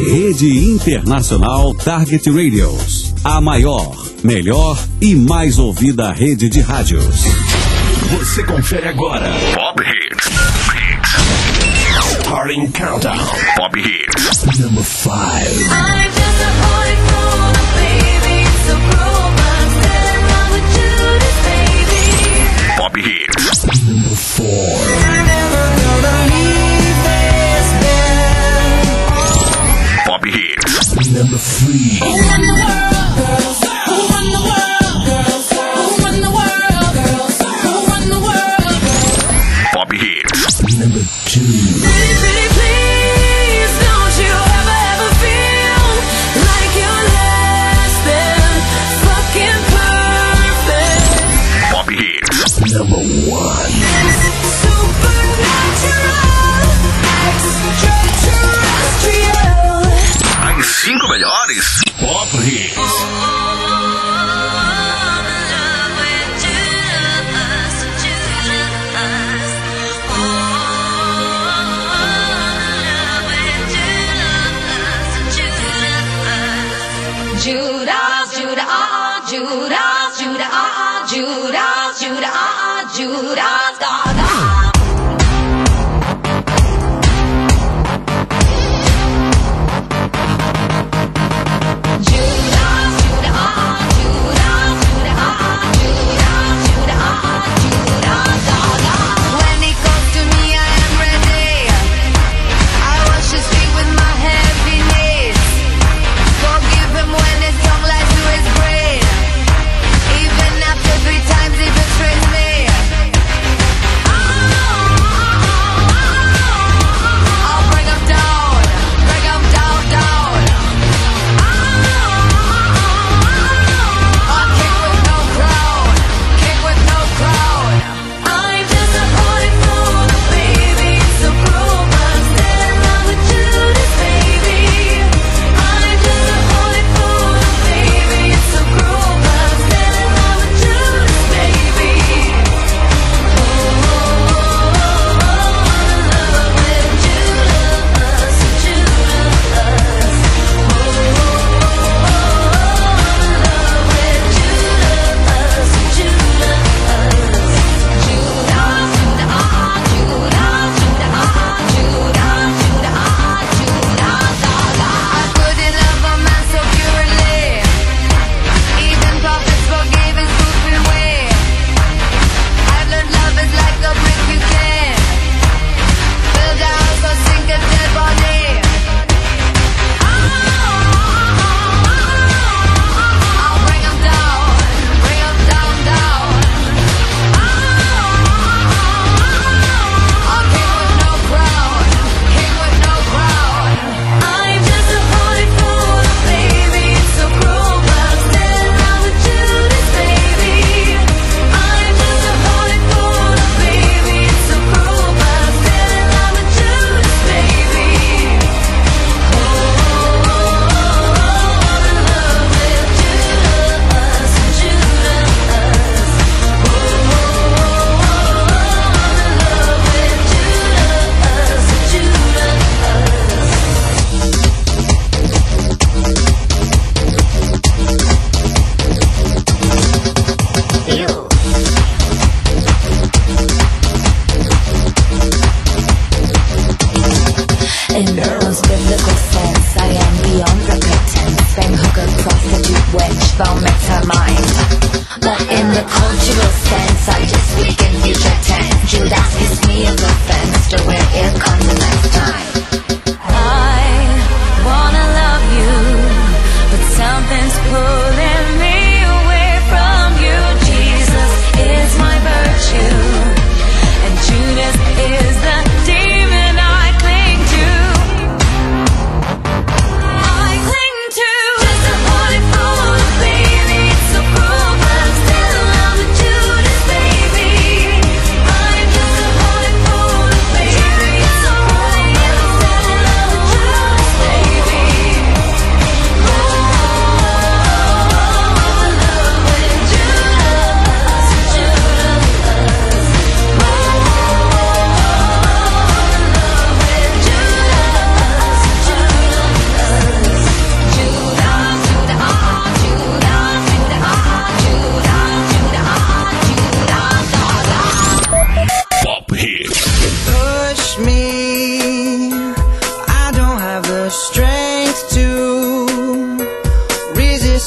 Rede Internacional Target Radios. A maior, melhor e mais ouvida rede de rádios. Você confere agora. Pop Hits. Starting Countdown. Pop Hits. Number 5. I'm just a boy from a baby, so grow up, stand around with Judas, baby. Pop Hits. Number 4. You're never gonna leave this bed. Pop Hits. Number 3. Who run the world, girls? Who run the world, girls? Who run the world, girls? Who run the world, girls? Pop Hits. Number 2. Pretty, pretty, please, don't you ever feel like you're less than fucking perfect. Pop Hits. Number 1. Supernatural, extraterrestrial. As 5 melhores. Pop Hits. Judas, Judas, Judas, Judas, Judas, Judas, Judas, Gaga.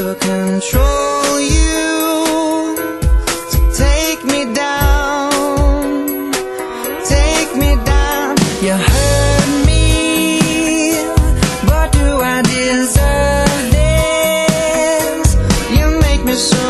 to control you, to take me down, take me down. You hurt me, but do I deserve this? You make me so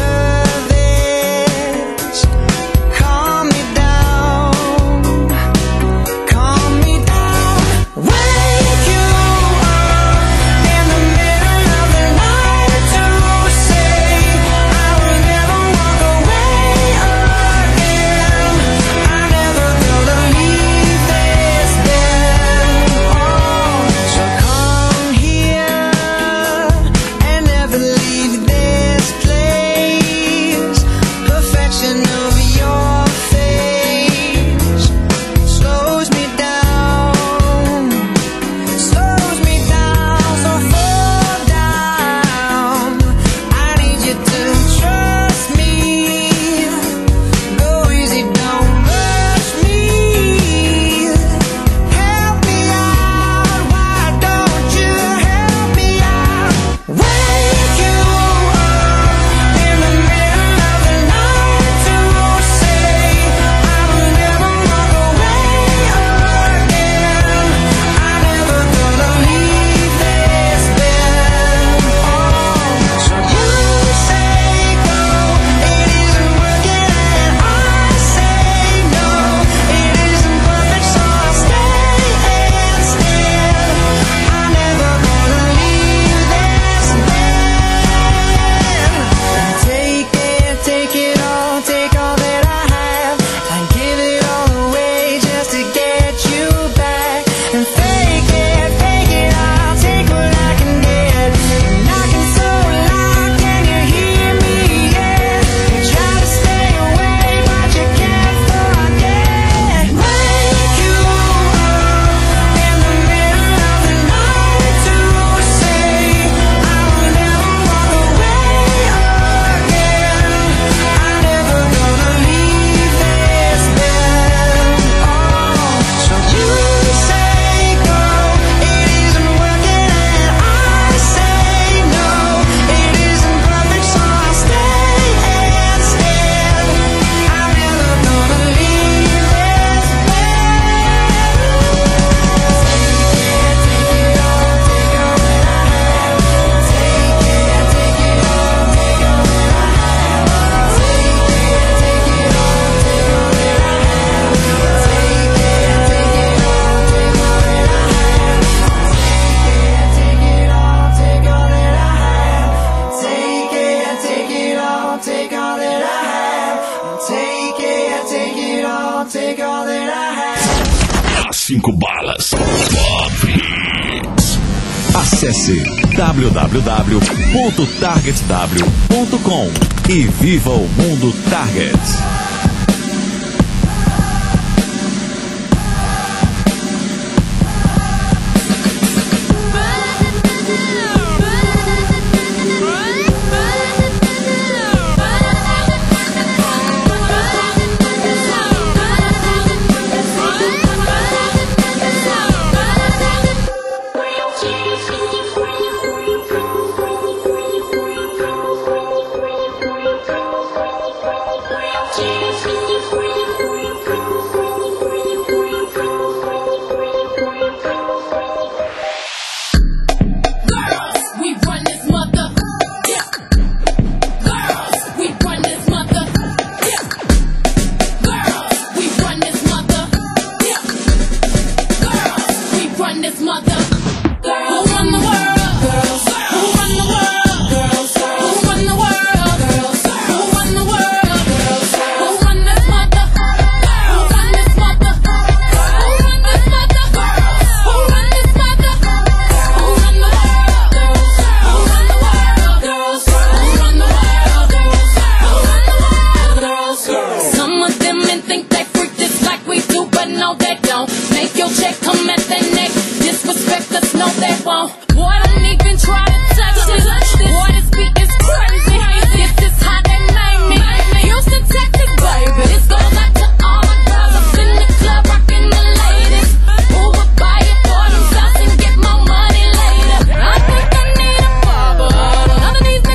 nervous. Calm me down, calm me down. Wake you up in the middle of the night to say I will never walk away again. I'm never gonna leave this bed. So come here and never leave this place. Perfection of your face slows me down, slows me down. So fall down. I need you to trust me. Go easy, don't rush me. Help me out, why don't you help me out? Wake you up in the middle of the night to say I will never walk away again. I'm never gonna leave this bed. So you say go, it isn't working, and I say no, it isn't perfect, so I'll stay instead. I'm never gonna leave this bed. Take it all, take all that I have, and give it all away just to get you back. And fake it, I'll take what I can get. Knocking so loud, can you hear me? Yeah, you try to stay away, but you can't forget. Wake you up in the middle of the night to say I will never walk away again. I'm never gonna leave this bed. So you say go, it isn't working, and I say no, it isn't perfect, so I'll stay instead. I'm never gonna leave this take all that I have. Take it all, take all that I have. As 5 balas. Top Hits. Acesse www.targetw.com e viva o mundo Target. We run this mother. Yeah. Girls, we run this mother. Yeah. Girls, we run this mother. Yeah. Girls, we run this mother. Girls, who run the world? Girls, who run the world? Girls, who run the world? Girls, who run the world? Girls, who run this mother? Who run this mother? Who run this mother? Who run this mother? Who run the world? Girls, who run the world? Girls, who run the world? Girls, who run the world? Girls. Some of them men think they freak just like we do, but no they don't. Make your check come at their neck. Disrespect us, no they won't. Boy, don't even try to touch it. Boy, this beat is crazy. This is how they made me. Houston, Texas, baby. This goes out to all my girls up in the club, rocking the ladies. Who would buy it for themselves and get my money later? I think I need a barber. None of these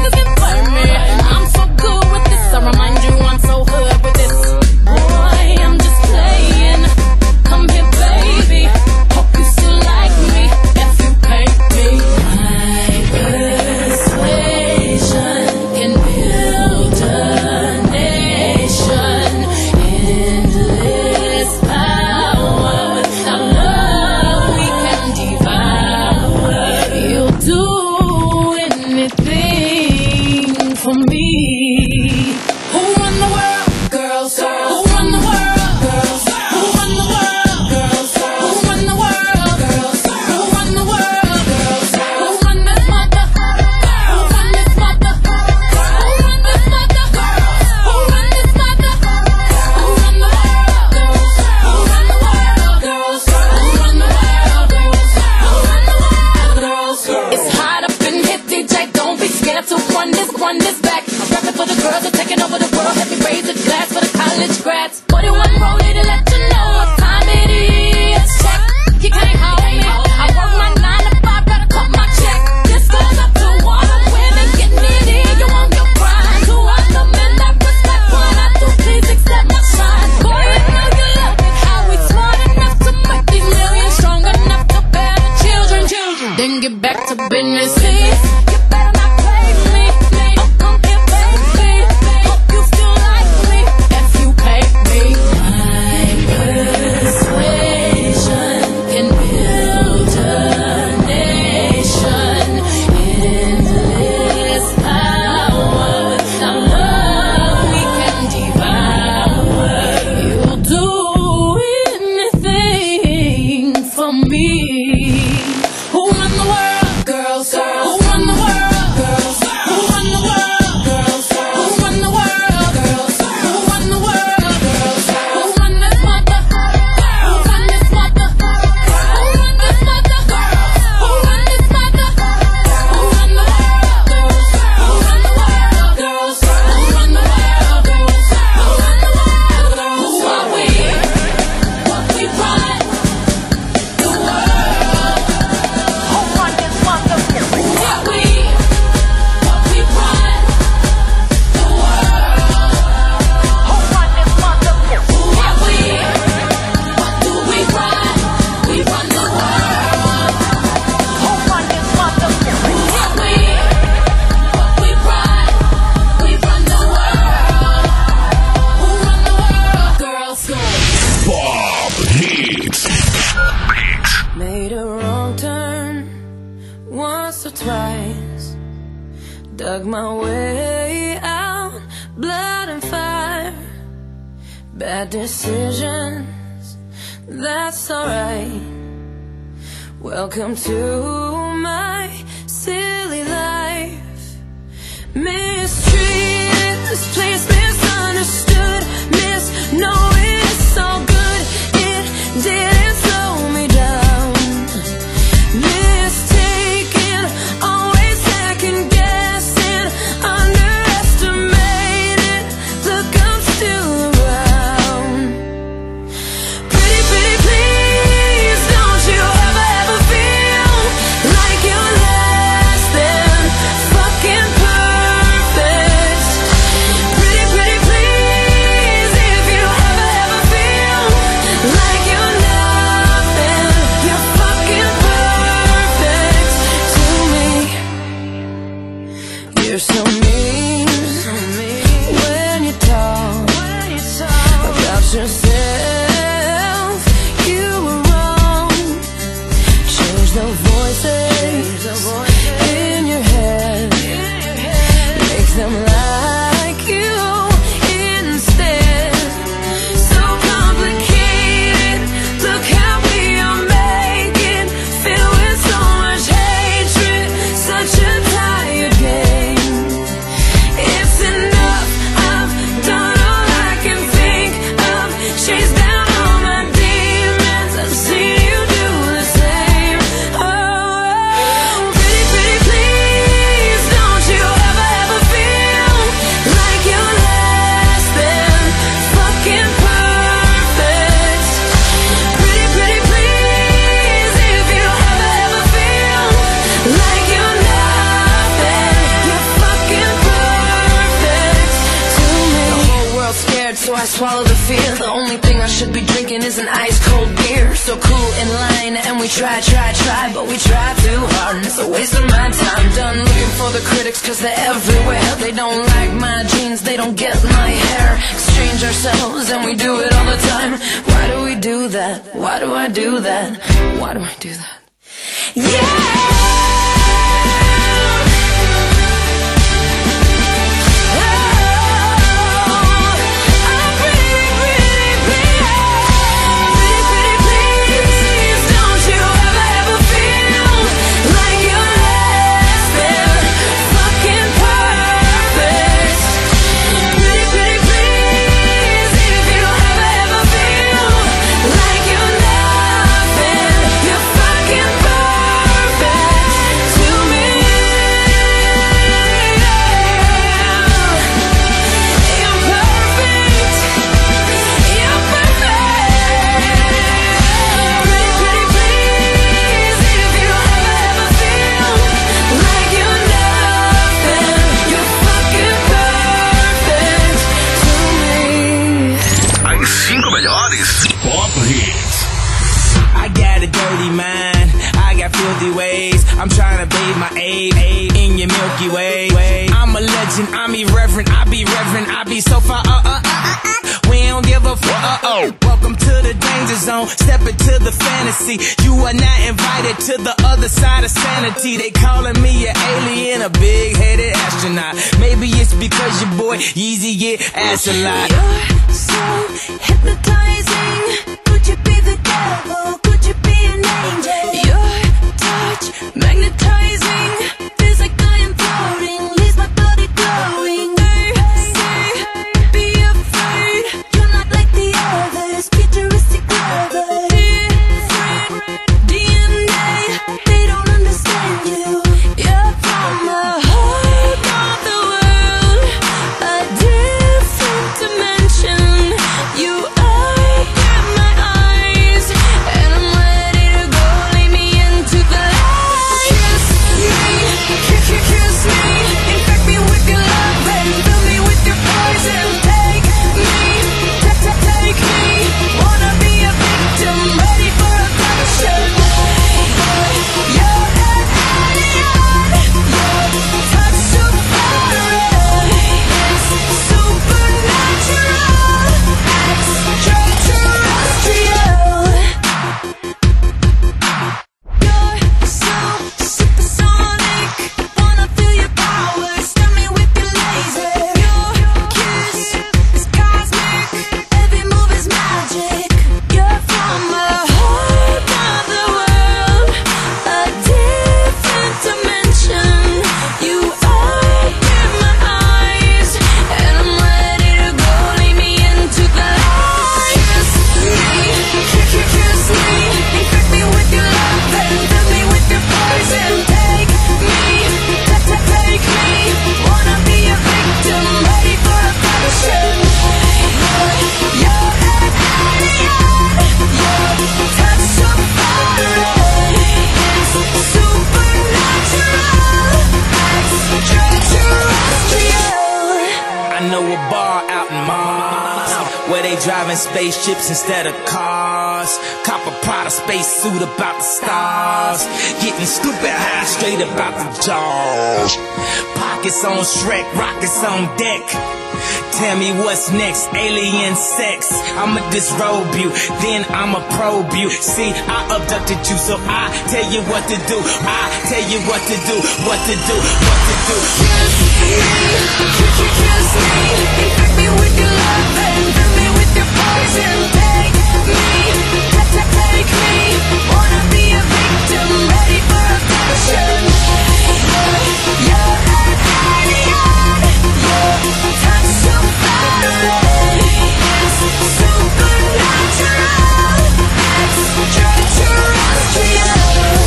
dug my way out, blood and fire, bad decisions, that's alright. Welcome to my silly life. Mistreated, this place misunderstood, knowing it's all good, it didn't slow me down. Mistaken, always second guessing, underestimated, look, I'm still around. Pretty, pretty, please, don't you ever feel like you're less than fucking perfect. Pretty, pretty, please, if you ever feel like you're nothing, you're fucking perfect to me. You're so mean when you talk about yourself. You were wrong. Change the voices in your head. Make them like you instead. So complicated. Look how we are making. Filled with so much hatred. Such a tired game. It's enough. I've done all I can think of. Chased down all my demons. I've seen you do the same. Oh, pretty, pretty, please, don't you ever feel like you're less than fucking perfect. Pretty, pretty, please, if you ever feel like you're nothing, you're fucking perfect to me. The whole world's scared, so I swallow the fear. The only thing I should be drinking is an ice cold beer. So cool in line, and we try, but we try too hard, and it's a waste of my time. Done looking for the critics, cause they're everywhere. They don't like my jeans, they don't get my hair. Exchange ourselves, and we do it all the time. Why do we do that? Why do I do that? Why do I do that? As 5 melhores Pop Hits. I got a dirty mind, I got filthy ways. I'm trying to bathe my aid in your Milky Way. I'm a legend, I'm irreverent, I be reverent, I be so far. We don't give a fuck. Welcome to the danger zone, step into the fantasy. You are not invited to the other side of sanity. They calling me an alien, a big-headed astronaut. Maybe it's because your boy Yeezy get asked a lot. You're so hypnotizing. Could you be the devil? Could you be an angel? Your touch magnetizing. Feels like I am floating. Leaves my body glowing. They say, be afraid. You're not like the others. Futuristic lovers. Different DNA. They don't understand you. You're from the heart of the world. A different dimension. You are my spaceships instead of cars. Cop a Prada spacesuit about the stars. Getting stupid high straight about the jaws. Pockets on Shrek, rockets on deck. Tell me what's next, alien sex. I'ma disrobe you, then I'ma probe you. See, I abducted you, so I tell you what to do. I tell you what to do, what to do, what to do. Kiss me, infect me with your love and fill me with your poison. Take me, wanna be a victim, ready for a passion. You're an alien, your touch so far away. It's supernatural, extraterrestrial.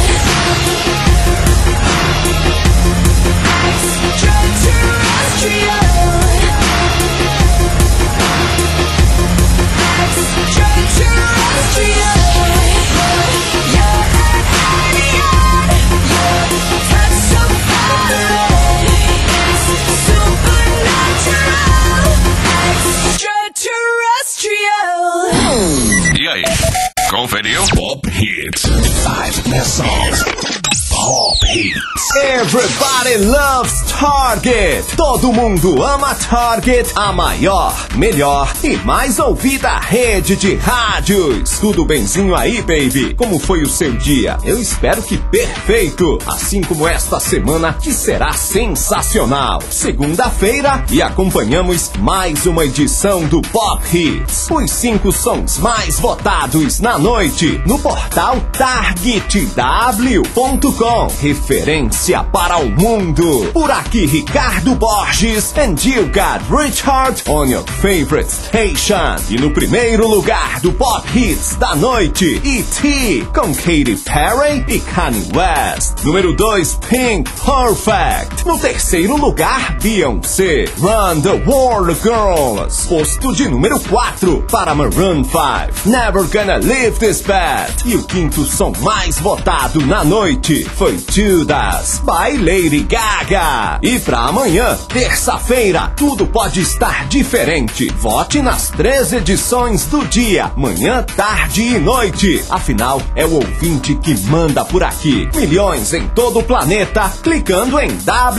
E aí, conferiu? Pop Hits. 5 best songs. Pop Hits. Everybody loves Target. Todo mundo ama Target, a maior, melhor e mais ouvida rede de rádios. Tudo benzinho aí, baby? Como foi o seu dia? Eu espero que perfeito. Assim como esta semana, que será sensacional. Segunda-feira e acompanhamos mais uma edição do Pop Hits. Os 5 sons mais votados na noite no portal targetw.com. Referência para o mundo. Por aqui, Ricardo Borges and you got Richard on your favorite station. E no primeiro lugar do Pop Hits da noite, E.T. com Katy Perry e Kanye West. Número 2, Pink Perfect. No terceiro lugar, Beyoncé, Run the World Girls. Posto de número 4 para Maroon 5, Never Gonna Leave This Bed. E o quinto som mais votado na noite foi Judas, by Lady Gaga. E pra amanhã, terça-feira, tudo pode estar diferente. Vote nas 3 edições do dia, manhã, tarde e noite. Afinal, é o ouvinte que manda por aqui. Milhões em todo o planeta, clicando em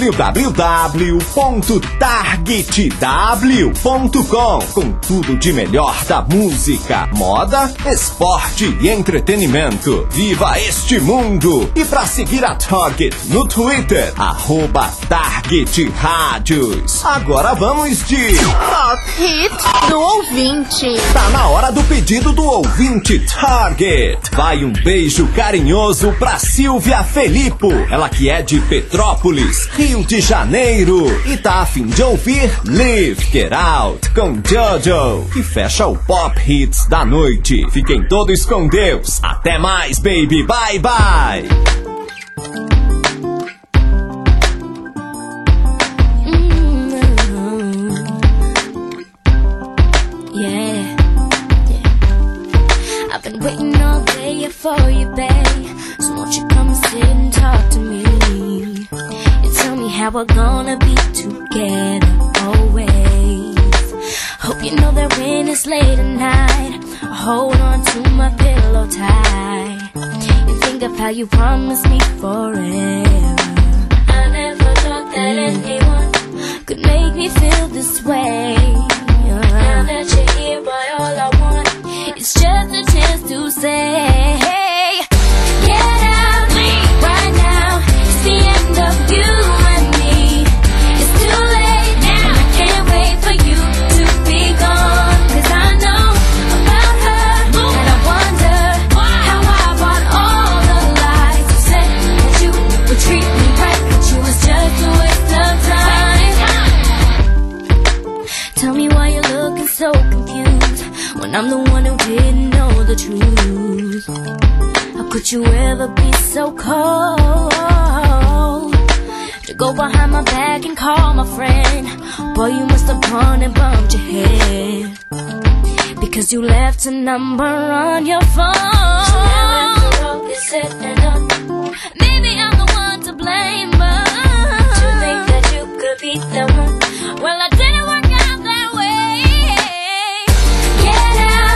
www.targetw.com, com tudo de melhor da música, moda, esporte e entretenimento. Viva este mundo! E pra seguir a Target no Twitter, @TargetRádios. Agora vamos de Pop Hits do ouvinte. Tá na hora do pedido do ouvinte Target. Vai um beijo carinhoso pra Silvia Felipo, ela que é de Petrópolis, Rio de Janeiro, e tá a fim de ouvir Live Get Out com Jojo, que fecha o Pop Hits da noite. Fiquem todos com Deus. Até mais, baby. Bye, bye. I've been waiting all day for you, babe. So won't you come and sit and talk to me? You tell me how we're gonna be together always. Hope you know that when it's late at night, I hold on to my pillow tight and think of how you promised me forever. I never thought that anyone could make me feel this way. Now that you're here, boy, all I want it's just a chance to say, get out right now. It's the end of you and me. It's too late now. I can't wait for you to be gone. 'Cause I know about her, and I wonder how I bought all the lies. You said that you would treat me right, but you was just a waste of time. Tell me why you're looking so confused when I'm the one who didn't know the truth. How could you ever be so cold to go behind my back and call my friend? Boy, you must have gone and bumped your head because you left a number on your phone. So now after all is said and done, maybe I'm the one to blame, but to think that you could be the one, well, I didn't work out that way. Get out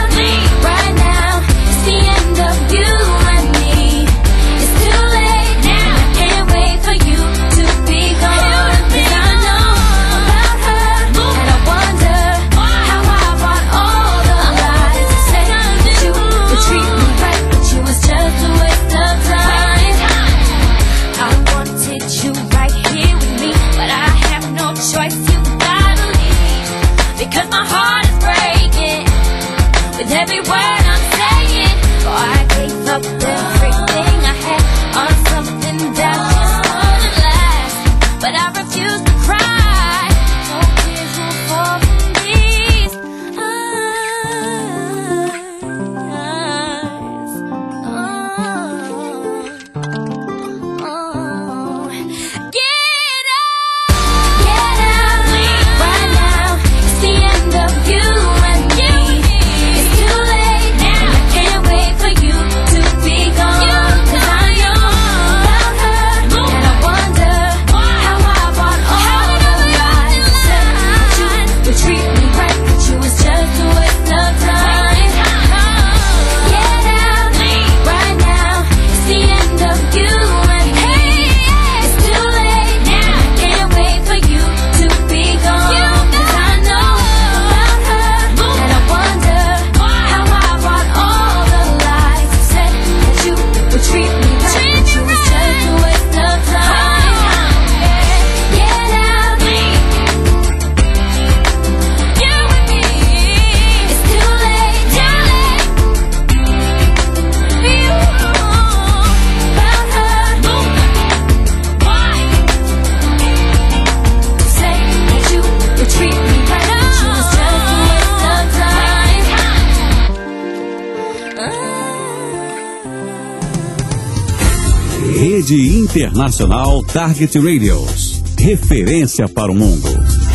Rede Internacional Target Radios. Referência para o mundo.